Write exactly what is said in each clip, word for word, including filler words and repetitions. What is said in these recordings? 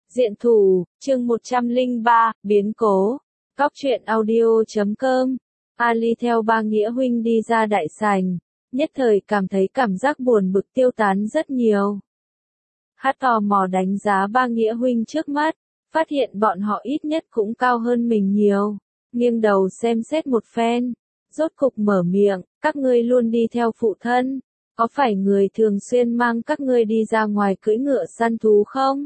Diện thủ, chương một trăm lẻ ba, biến cố. Cóc truyện audio chấm com. Ali theo ba nghĩa huynh đi ra đại sảnh, nhất thời cảm thấy cảm giác buồn bực tiêu tán rất nhiều. Hát tò mò đánh giá ba nghĩa huynh trước mắt, phát hiện bọn họ ít nhất cũng cao hơn mình nhiều, nghiêng đầu xem xét một phen, rốt cục mở miệng, các ngươi luôn đi theo phụ thân, có phải người thường xuyên mang các ngươi đi ra ngoài cưỡi ngựa săn thú không?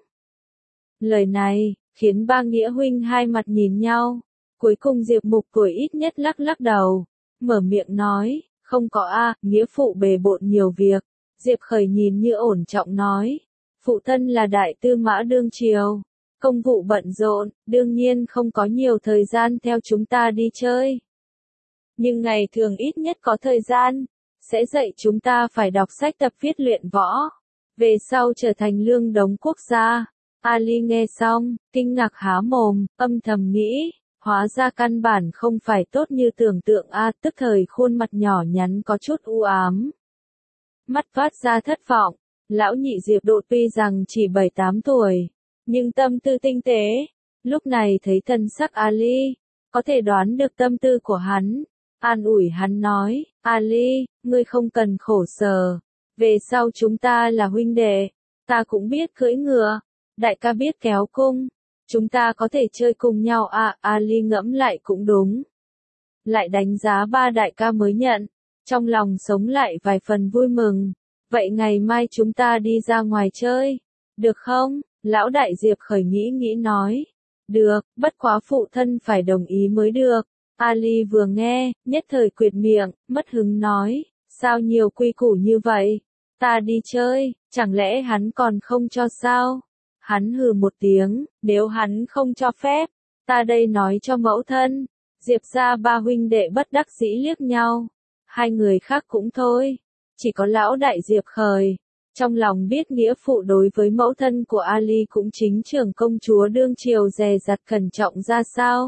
Lời này, khiến ba nghĩa huynh hai mặt nhìn nhau, cuối cùng Diệp Mục cười ít nhất lắc lắc đầu, mở miệng nói, không có a, nghĩa phụ bề bộn nhiều việc. Diệp Khởi nhìn như ổn trọng nói, phụ thân là đại tư mã đương triều, công vụ bận rộn, đương nhiên không có nhiều thời gian theo chúng ta đi chơi. Nhưng ngày thường ít nhất có thời gian, sẽ dạy chúng ta phải đọc sách tập viết luyện võ, về sau trở thành lương đống quốc gia. Ali nghe xong, kinh ngạc há mồm, âm thầm nghĩ, hóa ra căn bản không phải tốt như tưởng tượng a, tức thời khuôn mặt nhỏ nhắn có chút u ám. Mắt phát ra thất vọng, lão nhị Diệp Độ tuy rằng chỉ bảy tám tuổi, nhưng tâm tư tinh tế, lúc này thấy thân sắc Ali, có thể đoán được tâm tư của hắn, an ủi hắn nói, Ali, ngươi không cần khổ sở, về sau chúng ta là huynh đệ, ta cũng biết cưỡi ngựa. Đại ca biết kéo cung, chúng ta có thể chơi cùng nhau à, Ali ngẫm lại cũng đúng. Lại đánh giá ba đại ca mới nhận, trong lòng sống lại vài phần vui mừng. Vậy ngày mai chúng ta đi ra ngoài chơi, được không? Lão đại Diệp Khởi nghĩ nghĩ nói. Được, bất quá phụ thân phải đồng ý mới được. Ali vừa nghe, nhất thời quyệt miệng, mất hứng nói, sao nhiều quy củ như vậy? Ta đi chơi, chẳng lẽ hắn còn không cho sao? Hắn hừ một tiếng, nếu hắn không cho phép, ta đây nói cho mẫu thân. Diệp ra ba huynh đệ bất đắc dĩ liếc nhau, hai người khác cũng thôi, chỉ có lão đại Diệp Khởi, trong lòng biết nghĩa phụ đối với mẫu thân của Ali cũng chính trưởng công chúa đương triều dè dặt cẩn trọng ra sao.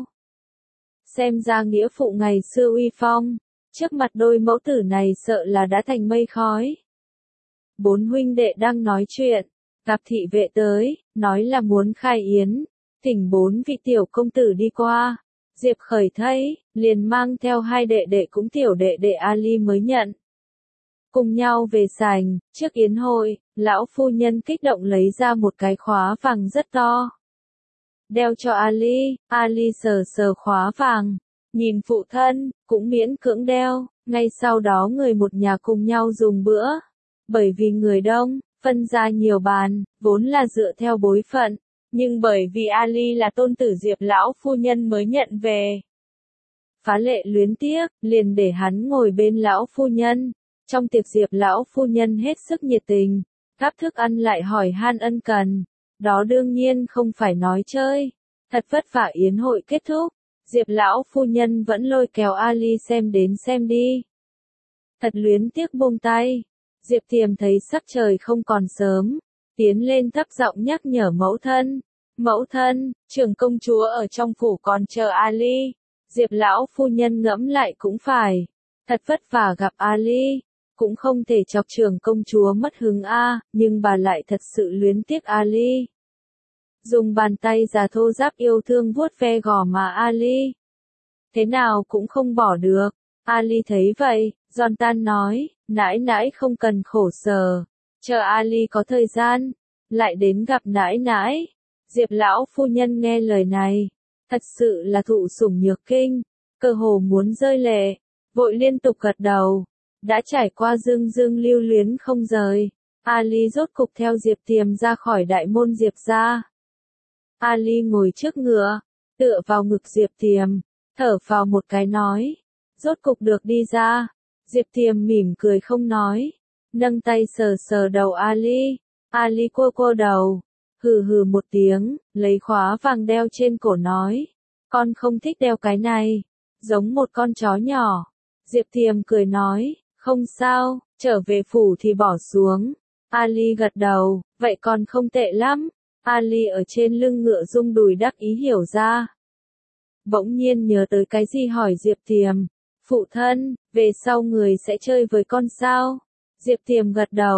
Xem ra nghĩa phụ ngày xưa uy phong, trước mặt đôi mẫu tử này sợ là đã thành mây khói. Bốn huynh đệ đang nói chuyện, gặp thị vệ tới, nói là muốn khai yến, thỉnh bốn vị tiểu công tử đi qua. Diệp Khởi thấy, liền mang theo hai đệ đệ cũng tiểu đệ đệ Ali mới nhận. Cùng nhau về sảnh, trước yến hội, lão phu nhân kích động lấy ra một cái khóa vàng rất to. Đeo cho Ali, Ali sờ sờ khóa vàng, nhìn phụ thân, cũng miễn cưỡng đeo, ngay sau đó người một nhà cùng nhau dùng bữa. Bởi vì người đông, phân ra nhiều bàn, vốn là dựa theo bối phận, nhưng bởi vì Ali là tôn tử Diệp lão phu nhân mới nhận về. Phá lệ luyến tiếc, liền để hắn ngồi bên lão phu nhân. Trong tiệc Diệp lão phu nhân hết sức nhiệt tình, gắp thức ăn lại hỏi han ân cần. Đó đương nhiên không phải nói chơi. Thật vất vả yến hội kết thúc, Diệp lão phu nhân vẫn lôi kéo Ali xem đến xem đi. Thật luyến tiếc buông tay. Diệp Thiềm thấy sắc trời không còn sớm, tiến lên thấp giọng nhắc nhở mẫu thân. Mẫu thân, trưởng công chúa ở trong phủ còn chờ Ali. Diệp lão phu nhân ngẫm lại cũng phải. Thật vất vả gặp Ali, cũng không thể chọc trưởng công chúa mất hứng a, nhưng bà lại thật sự luyến tiếc Ali. Dùng bàn tay già thô ráp yêu thương vuốt ve gò má Ali. Thế nào cũng không bỏ được. Ali thấy vậy, giòn tan nói, nãi nãi không cần khổ sở, chờ Ali có thời gian, lại đến gặp nãi nãi. Diệp lão phu nhân nghe lời này, thật sự là thụ sủng nhược kinh, cơ hồ muốn rơi lệ, vội liên tục gật đầu, đã trải qua dương dương lưu luyến không rời. Ali rốt cục theo Diệp Thiềm ra khỏi đại môn Diệp gia. Ali ngồi trước ngựa, tựa vào ngực Diệp Thiềm, thở vào một cái nói, rốt cục được đi ra. Diệp Thiềm mỉm cười không nói, nâng tay sờ sờ đầu Ali. Ali cua cua đầu, hừ hừ một tiếng, lấy khóa vàng đeo trên cổ nói, con không thích đeo cái này, giống một con chó nhỏ. Diệp Thiềm cười nói, không sao, trở về phủ thì bỏ xuống. Ali gật đầu, vậy còn không tệ lắm. Ali ở trên lưng ngựa rung đùi đắc ý hiểu ra. Bỗng nhiên nhớ tới cái gì hỏi Diệp Thiềm. Phụ thân, về sau người sẽ chơi với con sao? Diệp Thiềm gật đầu,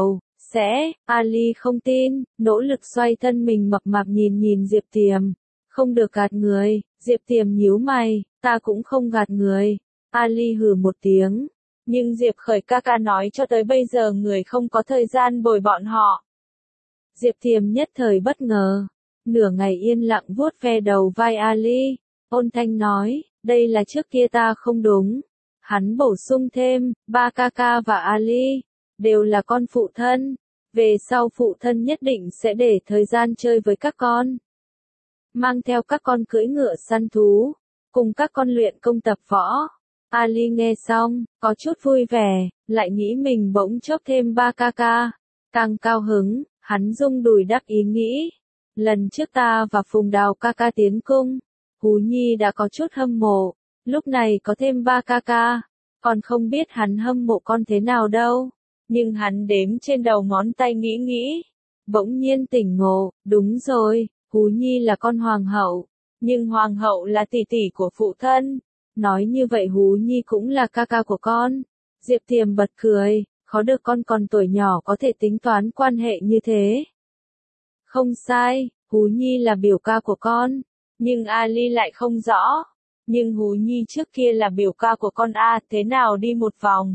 sẽ, Ali không tin, nỗ lực xoay thân mình mập mạp nhìn nhìn Diệp Tiềm. Không được gạt người, Diệp Tiềm nhíu mày, ta cũng không gạt người. Ali hừ một tiếng. Nhưng Diệp Khởi ca ca nói cho tới bây giờ người không có thời gian bồi bọn họ. Diệp Tiềm nhất thời bất ngờ. Nửa ngày yên lặng vuốt ve đầu vai Ali. Ôn thanh nói, đây là trước kia ta không đúng. Hắn bổ sung thêm, ba ca ca và Ali, đều là con phụ thân. Về sau phụ thân nhất định sẽ để thời gian chơi với các con. Mang theo các con cưỡi ngựa săn thú. Cùng các con luyện công tập võ. Ali nghe xong, có chút vui vẻ, lại nghĩ mình bỗng chốc thêm ba ca ca. Càng cao hứng, hắn rung đùi đắc ý nghĩ. Lần trước ta và Phùng Đào ca ca tiến cung, Hú Nhi đã có chút hâm mộ, lúc này có thêm ba ca ca, còn không biết hắn hâm mộ con thế nào đâu. Nhưng hắn đếm trên đầu ngón tay nghĩ nghĩ, bỗng nhiên tỉnh ngộ, đúng rồi, Hú Nhi là con hoàng hậu, nhưng hoàng hậu là tỷ tỷ của phụ thân. Nói như vậy Hú Nhi cũng là ca ca của con. Diệp Tiềm bật cười, khó được con còn tuổi nhỏ có thể tính toán quan hệ như thế. Không sai, Hú Nhi là biểu ca của con, nhưng Ali lại không rõ. Nhưng Hú Nhi trước kia là biểu ca của con a, thế nào đi một vòng?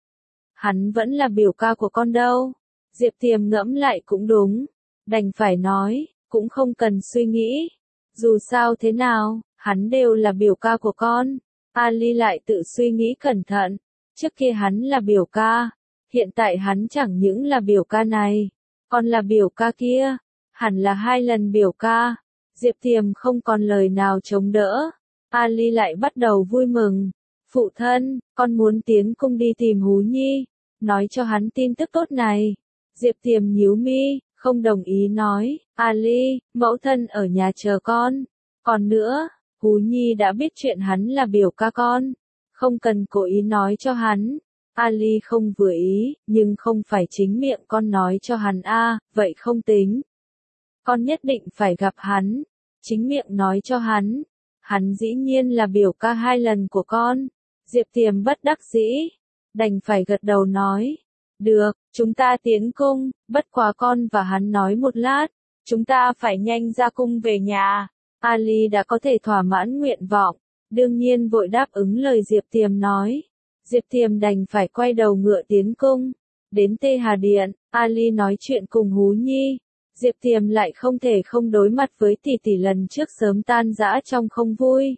Hắn vẫn là biểu ca của con đâu. Diệp Tiềm ngẫm lại cũng đúng, đành phải nói, cũng không cần suy nghĩ. Dù sao thế nào, hắn đều là biểu ca của con. Ali lại tự suy nghĩ cẩn thận, trước kia hắn là biểu ca, hiện tại hắn chẳng những là biểu ca này, còn là biểu ca kia, hẳn là hai lần biểu ca. Diệp Tiềm không còn lời nào chống đỡ, Ali lại bắt đầu vui mừng. Phụ thân, con muốn tiến cung đi tìm Hú Nhi, nói cho hắn tin tức tốt này. Diệp Tiềm nhíu mi, không đồng ý nói, Ali, mẫu thân ở nhà chờ con. Còn nữa, Hú Nhi đã biết chuyện hắn là biểu ca con, không cần cố ý nói cho hắn. Ali không vừa ý, nhưng không phải chính miệng con nói cho hắn a, à, vậy không tính. Con nhất định phải gặp hắn, chính miệng nói cho hắn. Hắn dĩ nhiên là biểu ca hai lần của con. Diệp Tiềm bất đắc dĩ, đành phải gật đầu nói, được, chúng ta tiến cung, bất quá con và hắn nói một lát, chúng ta phải nhanh ra cung về nhà. Ali đã có thể thỏa mãn nguyện vọng, đương nhiên vội đáp ứng lời Diệp Tiềm nói. Diệp Tiềm đành phải quay đầu ngựa tiến cung. Đến Tê Hà Điện, Ali nói chuyện cùng Hú Nhi. Diệp Tiềm lại không thể không đối mặt với tỷ tỷ lần trước sớm tan rã trong không vui.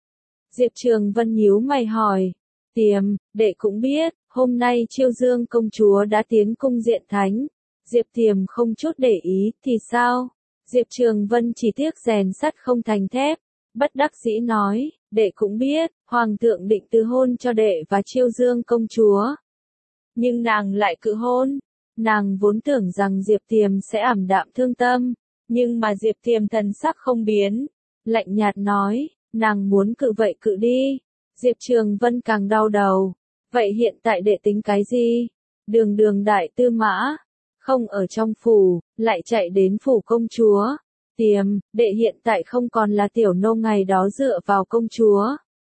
Diệp Trường Vân nhíu mày hỏi, Tiềm, đệ cũng biết, hôm nay Chiêu Dương công chúa đã tiến cung diện thánh. Diệp Tiềm không chút để ý, thì sao? Diệp Trường Vân chỉ tiếc rèn sắt không thành thép, bất đắc dĩ nói, đệ cũng biết, Hoàng thượng định từ hôn cho đệ và Chiêu Dương công chúa. Nhưng nàng lại cự hôn, nàng vốn tưởng rằng Diệp Tiềm sẽ ảm đạm thương tâm, nhưng mà Diệp Tiềm thần sắc không biến, lạnh nhạt nói, nàng muốn cự vậy cự đi. Diệp Trường Vân càng đau đầu, vậy hiện tại đệ tính cái gì? Đường đường đại tư mã, không ở trong phủ, lại chạy đến phủ công chúa. Tiềm, đệ hiện tại không còn là tiểu nô ngày đó dựa vào công chúa,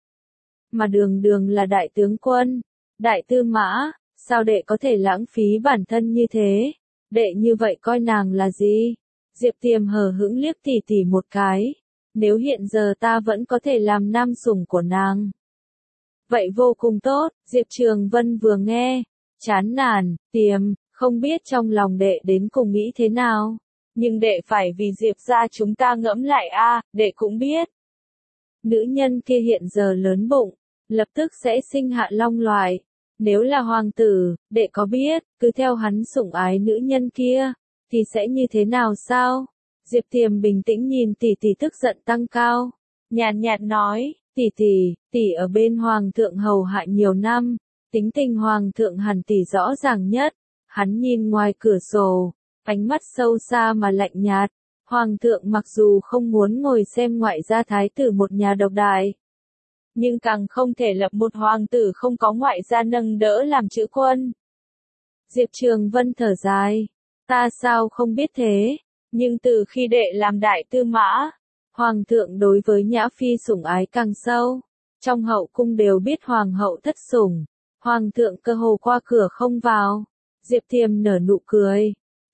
mà đường đường là đại tướng quân, đại tư mã, sao đệ có thể lãng phí bản thân như thế? Đệ như vậy coi nàng là gì? Diệp Tiềm hờ hững liếc tỷ tỷ một cái, nếu hiện giờ ta vẫn có thể làm nam sủng của nàng, vậy vô cùng tốt. Diệp Trường Vân vừa nghe, chán nản, Tiềm, không biết trong lòng đệ đến cùng nghĩ thế nào, nhưng đệ phải vì Diệp gia chúng ta ngẫm lại a, à, đệ cũng biết. Nữ nhân kia hiện giờ lớn bụng, lập tức sẽ sinh hạ long loại. Nếu là hoàng tử, đệ có biết, cứ theo hắn sủng ái nữ nhân kia, thì sẽ như thế nào sao? Diệp Tiềm bình tĩnh nhìn tỷ tỷ tức giận tăng cao, nhàn nhạt nói, tỷ tỷ, tỷ ở bên hoàng thượng hầu hạ nhiều năm, tính tình hoàng thượng hẳn tỷ rõ ràng nhất. Hắn nhìn ngoài cửa sổ, ánh mắt sâu xa mà lạnh nhạt. Hoàng thượng mặc dù không muốn ngồi xem ngoại gia thái tử một nhà độc đại, nhưng càng không thể lập một hoàng tử không có ngoại gia nâng đỡ làm chữ quân. Diệp Trường Vân thở dài, ta sao không biết thế, nhưng từ khi đệ làm đại tư mã, hoàng thượng đối với Nhã Phi sủng ái càng sâu, trong hậu cung đều biết hoàng hậu thất sủng, hoàng thượng cơ hồ qua cửa không vào. Diệp Tiềm nở nụ cười,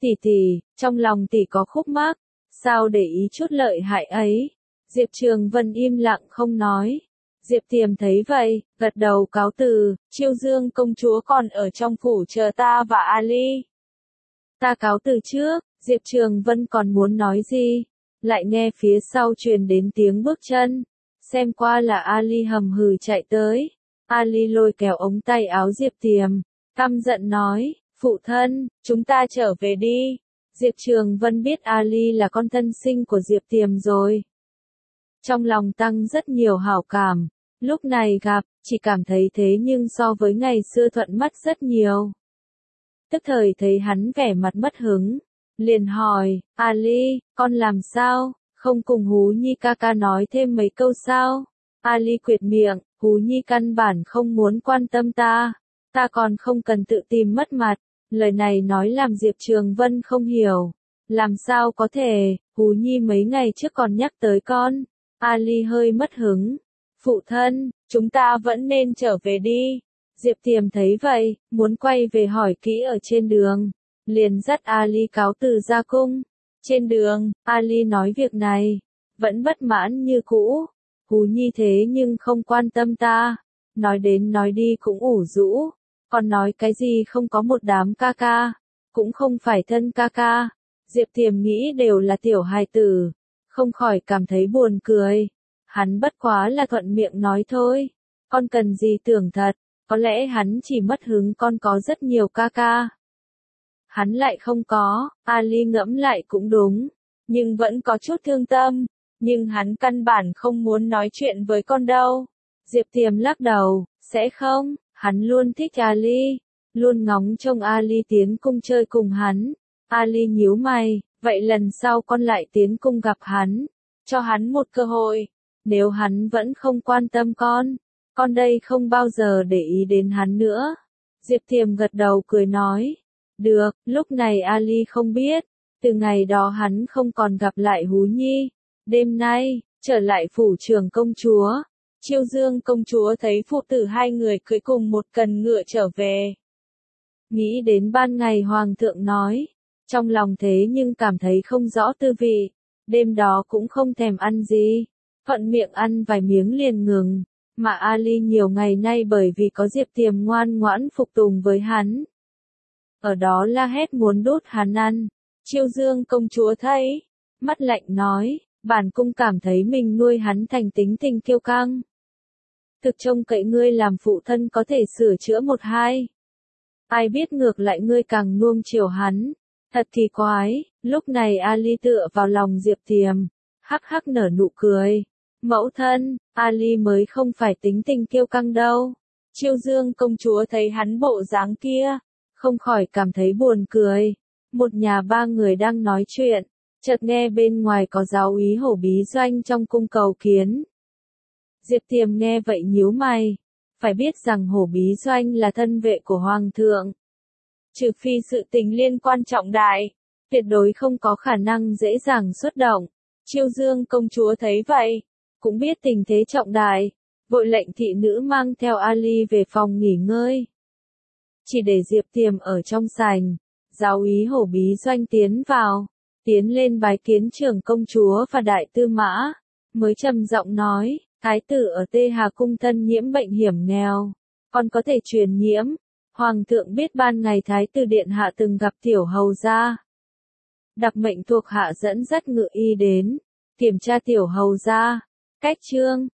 Tỷ tỷ, trong lòng tỷ có khúc mắc, sao để ý chút lợi hại ấy? Diệp Trường Vân im lặng không nói. Diệp Tiềm thấy vậy, gật đầu cáo từ, Chiêu Dương công chúa còn ở trong phủ chờ ta và Ali. Ta cáo từ trước, Diệp Trường Vân còn muốn nói gì, lại nghe phía sau truyền đến tiếng bước chân, xem qua là Ali hầm hừ chạy tới. Ali lôi kéo ống tay áo Diệp Tiềm, căm giận nói, phụ thân, chúng ta trở về đi. Diệp Trường Vân biết Ali là con thân sinh của Diệp Tiềm rồi. Trong lòng tăng rất nhiều hảo cảm, lúc này gặp, chỉ cảm thấy thế nhưng so với ngày xưa thuận mắt rất nhiều. Tức thời thấy hắn vẻ mặt mất hứng, liền hỏi, Ali, con làm sao, không cùng Hú Nhi ca ca nói thêm mấy câu sao? Ali quệt miệng, Hú Nhi căn bản không muốn quan tâm ta, ta còn không cần tự tìm mất mặt. Lời này nói làm Diệp Trường Vân không hiểu, làm sao có thể, Hú Nhi mấy ngày trước còn nhắc tới con. Ali hơi mất hứng, phụ thân, chúng ta vẫn nên trở về đi. Diệp Tiềm thấy vậy, muốn quay về hỏi kỹ ở trên đường, liền dắt Ali cáo từ ra cung. Trên đường, Ali nói việc này, vẫn bất mãn như cũ, Hú Nhi thế nhưng không quan tâm ta, nói đến nói đi cũng ủ rũ, còn nói cái gì không có một đám ca ca, cũng không phải thân ca ca. Diệp Tiềm nghĩ đều là tiểu hài tử, không khỏi cảm thấy buồn cười, hắn bất quá là thuận miệng nói thôi, con cần gì tưởng thật, có lẽ hắn chỉ mất hứng con có rất nhiều ca ca. Hắn lại không có, Ali ngẫm lại cũng đúng, nhưng vẫn có chút thương tâm, nhưng hắn căn bản không muốn nói chuyện với con đâu. Diệp Tiềm lắc đầu, sẽ không, hắn luôn thích Ali, luôn ngóng trông Ali tiến cung chơi cùng hắn. Ali nhíu mày, vậy lần sau con lại tiến cung gặp hắn, cho hắn một cơ hội, nếu hắn vẫn không quan tâm con, con đây không bao giờ để ý đến hắn nữa. Diệp Tiềm gật đầu cười nói, được, lúc này Ali không biết, từ ngày đó hắn không còn gặp lại Hú Nhi. Đêm nay, trở lại phủ trưởng công chúa, Chiêu Dương công chúa thấy phụ tử hai người cưỡi cùng một cần ngựa trở về. Nghĩ đến ban ngày hoàng thượng nói, trong lòng thế nhưng cảm thấy không rõ tư vị, đêm đó cũng không thèm ăn gì, thuận miệng ăn vài miếng liền ngừng, mà Ali nhiều ngày nay bởi vì có Diệp Tiềm ngoan ngoãn phục tùng với hắn. Ở đó la hét muốn đốt hắn ăn, Chiêu Dương công chúa thấy, mắt lạnh nói, bản cung cảm thấy mình nuôi hắn thành tính tình kiêu căng. Thực trông cậy ngươi làm phụ thân có thể sửa chữa một hai. Ai biết ngược lại ngươi càng nuông chiều hắn. Thật kỳ quái, lúc này Ali tựa vào lòng Diệp Tiềm, hắc hắc nở nụ cười. Mẫu thân, Ali mới không phải tính tình kiêu căng đâu. Chiêu Dương công chúa thấy hắn bộ dáng kia, không khỏi cảm thấy buồn cười. Một nhà ba người đang nói chuyện, chợt nghe bên ngoài có giáo úy Hổ Bí Doanh trong cung cầu kiến. Diệp Tiềm nghe vậy nhíu mày, phải biết rằng Hổ Bí Doanh là thân vệ của Hoàng thượng. Trừ phi sự tình liên quan trọng đại, tuyệt đối không có khả năng dễ dàng xuất động. Chiêu Dương công chúa thấy vậy, cũng biết tình thế trọng đại, vội lệnh thị nữ mang theo Ali về phòng nghỉ ngơi. Chỉ để Diệp Tiềm ở trong sảnh, giáo úy Hổ Bí Doanh tiến vào, tiến lên bái kiến trưởng công chúa và đại tư mã, mới trầm giọng nói, thái tử ở Tê Hà cung thân nhiễm bệnh hiểm nghèo, còn có thể truyền nhiễm. Hoàng thượng biết ban ngày thái tử điện hạ từng gặp tiểu hầu gia, đặc mệnh thuộc hạ dẫn dắt ngự y đến, kiểm tra tiểu hầu gia. Cách chương